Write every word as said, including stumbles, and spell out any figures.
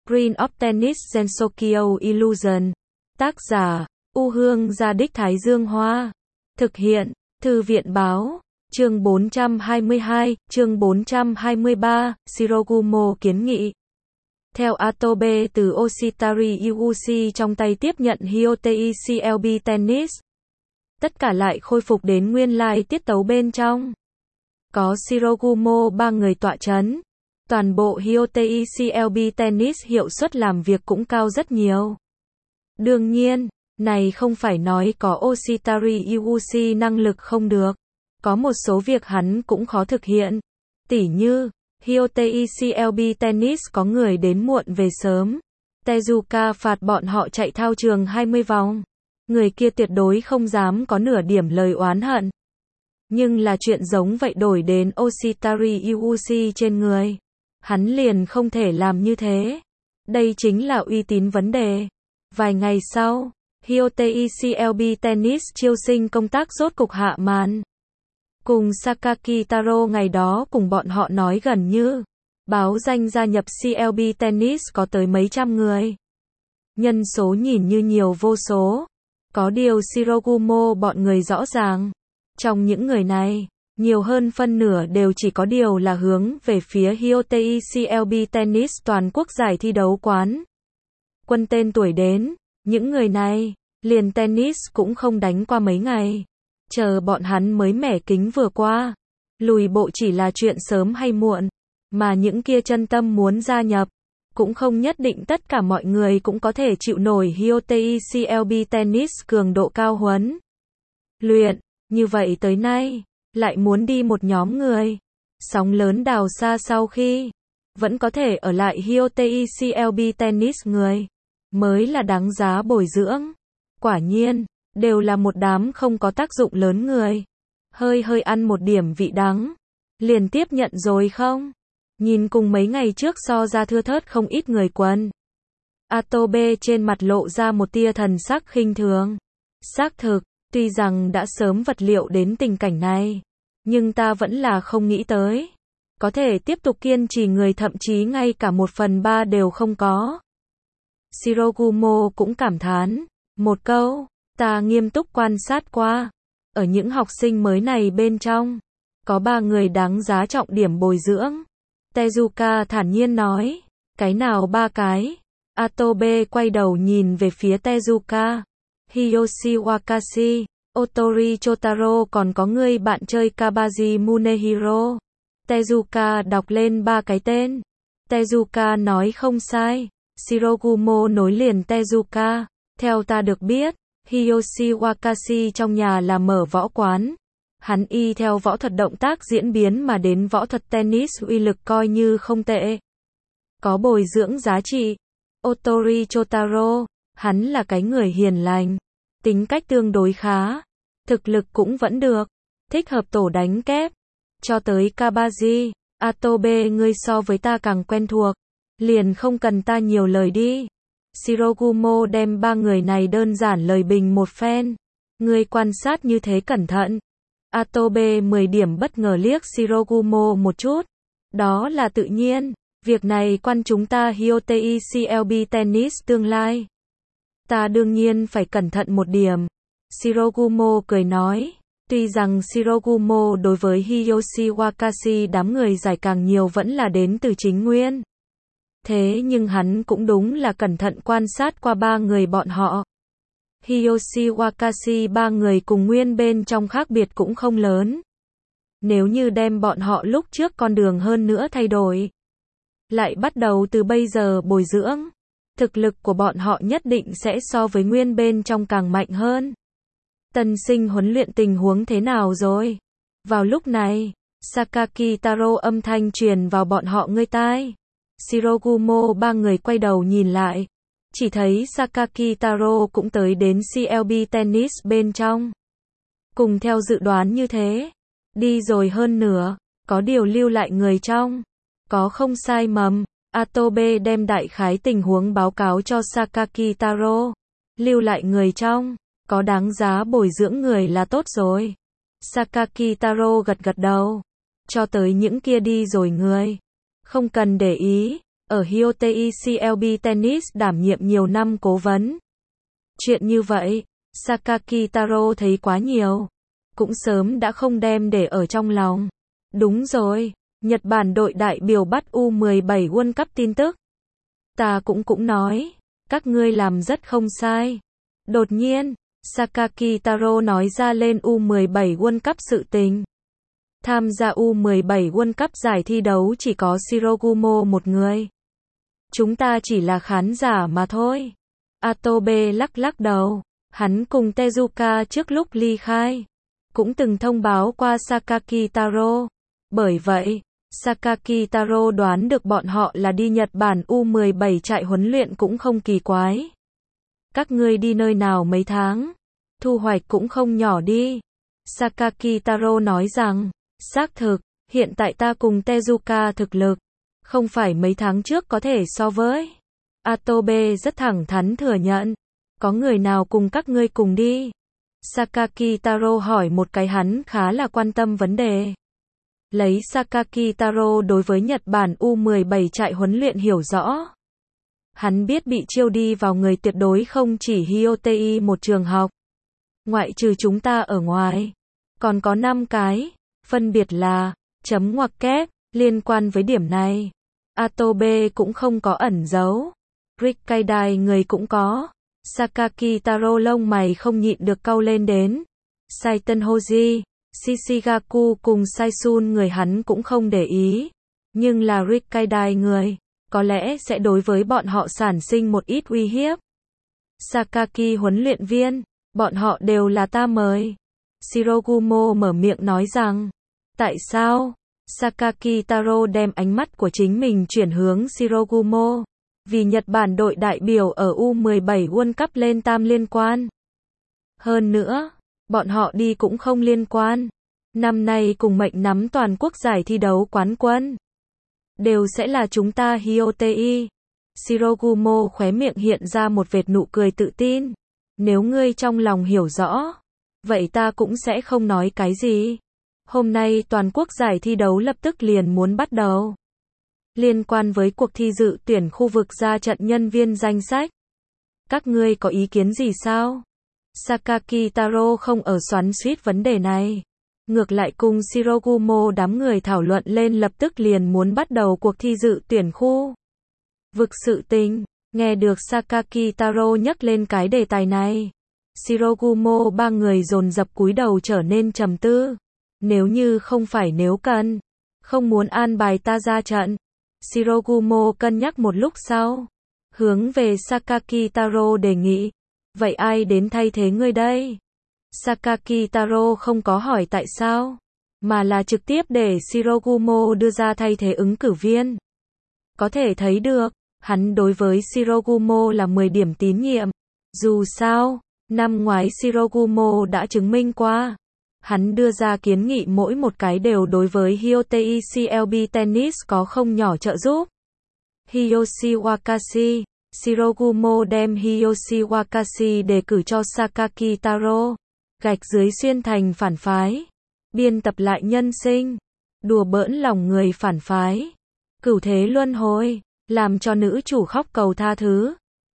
Green of Tennis Gensokyo Illusion. Tác giả, U Hương Gia Đích Thái Dương Hoa. Thực hiện, Thư viện Báo. Chương bốn trăm hai mươi hai, chương bốn trăm hai mươi ba, Shirogumo kiến nghị. Theo Atobe từ Oshitari Yuguchi trong tay tiếp nhận Hyotei xê lờ bê Tennis. Tất cả lại khôi phục đến nguyên lai tiết tấu bên trong. Có Shirogumo ba người tọa chấn. Toàn bộ Hyotei xê lờ bê Tennis hiệu suất làm việc cũng cao rất nhiều. Đương nhiên, này không phải nói có Oshitari Yuguchi năng lực không được. Có một số việc hắn cũng khó thực hiện. Tỉ như, Hyotei xê lờ bê Tennis có người đến muộn về sớm. Tezuka phạt bọn họ chạy thao trường hai mươi vòng. Người kia tuyệt đối không dám có nửa điểm lời oán hận. Nhưng là chuyện giống vậy đổi đến Oshitari Yuguchi trên người. Hắn liền không thể làm như thế. Đây chính là uy tín vấn đề. Vài ngày sau, Hyotei xê lờ bê Tennis chiêu sinh công tác rốt cục hạ màn. Cùng Sakaki Taro ngày đó cùng bọn họ nói gần như, báo danh gia nhập xê lờ bê Tennis có tới mấy trăm người. Nhân số nhìn như nhiều vô số. Có điều Shirogumo bọn người rõ ràng. Trong những người này, nhiều hơn phân nửa đều chỉ có điều là hướng về phía Hyotei xê lờ bê Tennis toàn quốc giải thi đấu quán. Quân tên tuổi đến, những người này, liền tennis cũng không đánh qua mấy ngày. Chờ bọn hắn mới mẻ kính vừa qua. Lùi bộ chỉ là chuyện sớm hay muộn. Mà những kia chân tâm muốn gia nhập. Cũng không nhất định tất cả mọi người cũng có thể chịu nổi Hyotei xê lờ bê Tennis cường độ cao huấn luyện. Như vậy tới nay, lại muốn đi một nhóm người. Sóng lớn đào xa sau khi vẫn có thể ở lại Hyotei xê lờ bê Tennis người. Mới là đáng giá bồi dưỡng. Quả nhiên, đều là một đám không có tác dụng lớn người. Hơi hơi ăn một điểm vị đắng. Liền tiếp nhận rồi không? Nhìn cùng mấy ngày trước so ra thưa thớt không ít người quân. Atobe trên mặt lộ ra một tia thần sắc khinh thường. Xác thực, tuy rằng đã sớm vật liệu đến tình cảnh này. Nhưng ta vẫn là không nghĩ tới. Có thể tiếp tục kiên trì người thậm chí ngay cả một phần ba đều không có. Shirogumo cũng cảm thán. Một câu, ta nghiêm túc quan sát qua. Ở những học sinh mới này bên trong, có ba người đáng giá trọng điểm bồi dưỡng. Tezuka thản nhiên nói. Cái nào ba cái? Atobe quay đầu nhìn về phía Tezuka. Hiyoshi Wakashi, Otori Chotaro còn có người bạn chơi Kabaji Munehiro. Tezuka đọc lên ba cái tên. Tezuka nói không sai. Shirogumo nối liền Tezuka. Theo ta được biết, Hiyoshi Wakashi trong nhà là mở võ quán. Hắn y theo võ thuật động tác diễn biến mà đến võ thuật tennis uy lực coi như không tệ. Có bồi dưỡng giá trị. Otori Chotaro, hắn là cái người hiền lành. Tính cách tương đối khá. Thực lực cũng vẫn được. Thích hợp tổ đánh kép. Cho tới Kabaji, Atobe ngươi so với ta càng quen thuộc. Liền không cần ta nhiều lời đi. Shirogumo đem ba người này đơn giản lời bình một phen. Ngươi quan sát như thế cẩn thận. Atobe mười điểm bất ngờ liếc Shirogumo một chút. Đó là tự nhiên. Việc này quan chúng ta Hyotei xê lờ bê Tennis tương lai. Ta đương nhiên phải cẩn thận một điểm. Shirogumo cười nói. Tuy rằng Shirogumo đối với Hiyoshi Wakashi đám người giải càng nhiều vẫn là đến từ chính nguyên. Thế nhưng hắn cũng đúng là cẩn thận quan sát qua ba người bọn họ. Hiyoshi Wakashi ba người cùng nguyên bên trong khác biệt cũng không lớn. Nếu như đem bọn họ lúc trước con đường hơn nữa thay đổi. Lại bắt đầu từ bây giờ bồi dưỡng. Thực lực của bọn họ nhất định sẽ so với nguyên bên trong càng mạnh hơn. Tân sinh huấn luyện tình huống thế nào rồi? Vào lúc này, Sakaki Taro âm thanh truyền vào bọn họ ngươi tai. Shirogumo ba người quay đầu nhìn lại. Chỉ thấy Sakaki Taro cũng tới đến xê lờ bê Tennis bên trong. Cùng theo dự đoán như thế. Đi rồi hơn nửa. Có điều lưu lại người trong. Có không sai mầm. Atobe đem đại khái tình huống báo cáo cho Sakaki Taro. Lưu lại người trong. Có đáng giá bồi dưỡng người là tốt rồi. Sakaki Taro gật gật đầu. Cho tới những kia đi rồi người. Không cần để ý. ở Hyotei xê lờ bê Tennis đảm nhiệm nhiều năm cố vấn. Chuyện như vậy, Sakaki Taro thấy quá nhiều, cũng sớm đã không đem để ở trong lòng. Đúng rồi, Nhật Bản đội đại biểu bắt U mười bảy World Cup tin tức. Ta cũng cũng nói, các ngươi làm rất không sai. Đột nhiên, Sakaki Taro nói ra lên U mười bảy World Cup sự tình. Tham gia U mười bảy World Cup giải thi đấu chỉ có Shirogumo một người. Chúng ta chỉ là khán giả mà thôi. Atobe lắc lắc đầu. Hắn cùng Tezuka trước lúc ly khai cũng từng thông báo qua Sakaki Taro. Bởi vậy, Sakaki Taro đoán được bọn họ là đi Nhật Bản U mười bảy trại huấn luyện cũng không kỳ quái. Các ngươi đi nơi nào mấy tháng? Thu hoạch cũng không nhỏ đi. Sakaki Taro nói rằng, xác thực, hiện tại ta cùng Tezuka thực lực, không phải mấy tháng trước có thể so với. Atobe rất thẳng thắn thừa nhận. Có người nào cùng các ngươi cùng đi? Sakaki Taro hỏi một cái hắn khá là quan tâm vấn đề. Lấy Sakaki Taro đối với Nhật Bản U mười bảy trại huấn luyện hiểu rõ. Hắn biết bị chiêu đi vào người tuyệt đối không chỉ Hyotei một trường học. Ngoại trừ chúng ta ở ngoài, còn có năm cái, phân biệt là, chấm ngoặc kép, liên quan với điểm này. Atobe cũng không có ẩn giấu. Rikkaidai người cũng có. Sakaki Taro lông mày không nhịn được cau lên đến. Saiten Hoji, Shishigaku cùng Saisun người hắn cũng không để ý. Nhưng là Rikkaidai người, có lẽ sẽ đối với bọn họ sản sinh một ít uy hiếp. Sakaki huấn luyện viên, bọn họ đều là ta mời. Shirogumo mở miệng nói rằng. Tại sao? Sakaki Taro đem ánh mắt của chính mình chuyển hướng Shirogumo. Vì Nhật Bản đội đại biểu ở U mười bảy World Cup lên tam liên quan. Hơn nữa, bọn họ đi cũng không liên quan. Năm nay cùng mệnh nắm toàn quốc giải thi đấu quán quân. Đều sẽ là chúng ta Hyotei. Shirogumo khóe miệng hiện ra một vệt nụ cười tự tin. Nếu ngươi trong lòng hiểu rõ, vậy ta cũng sẽ không nói cái gì. Hôm nay toàn quốc giải thi đấu lập tức liền muốn bắt đầu. Liên quan với cuộc thi dự tuyển khu vực ra trận nhân viên danh sách. Các ngươi có ý kiến gì sao? Sakaki Taro không ở xoắn xuýt vấn đề này. Ngược lại cùng Shirogumo đám người thảo luận lên lập tức liền muốn bắt đầu cuộc thi dự tuyển khu vực sự tình. Nghe được Sakaki Taro nhắc lên cái đề tài này. Shirogumo ba người dồn dập cúi đầu trở nên trầm tư. Nếu như không phải nếu cần, không muốn an bài ta ra trận. Shirogumo cân nhắc một lúc sau, hướng về Sakaki Taro đề nghị, vậy ai đến thay thế ngươi đây? Sakaki Taro không có hỏi tại sao, mà là trực tiếp để Shirogumo đưa ra thay thế ứng cử viên. Có thể thấy được, hắn đối với Shirogumo là mười điểm tín nhiệm. Dù sao, năm ngoái Shirogumo đã chứng minh qua. Hắn đưa ra kiến nghị mỗi một cái đều đối với Hyotei xê lờ bê Tennis có không nhỏ trợ giúp. Hiyoshi Wakashi, Shirogumo đem Hiyoshi Wakashi đề cử cho Sakaki Taro. Gạch dưới xuyên thành phản phái. Biên tập lại nhân sinh. Đùa bỡn lòng người phản phái. Cửu thế luân hồi. Làm cho nữ chủ khóc cầu tha thứ.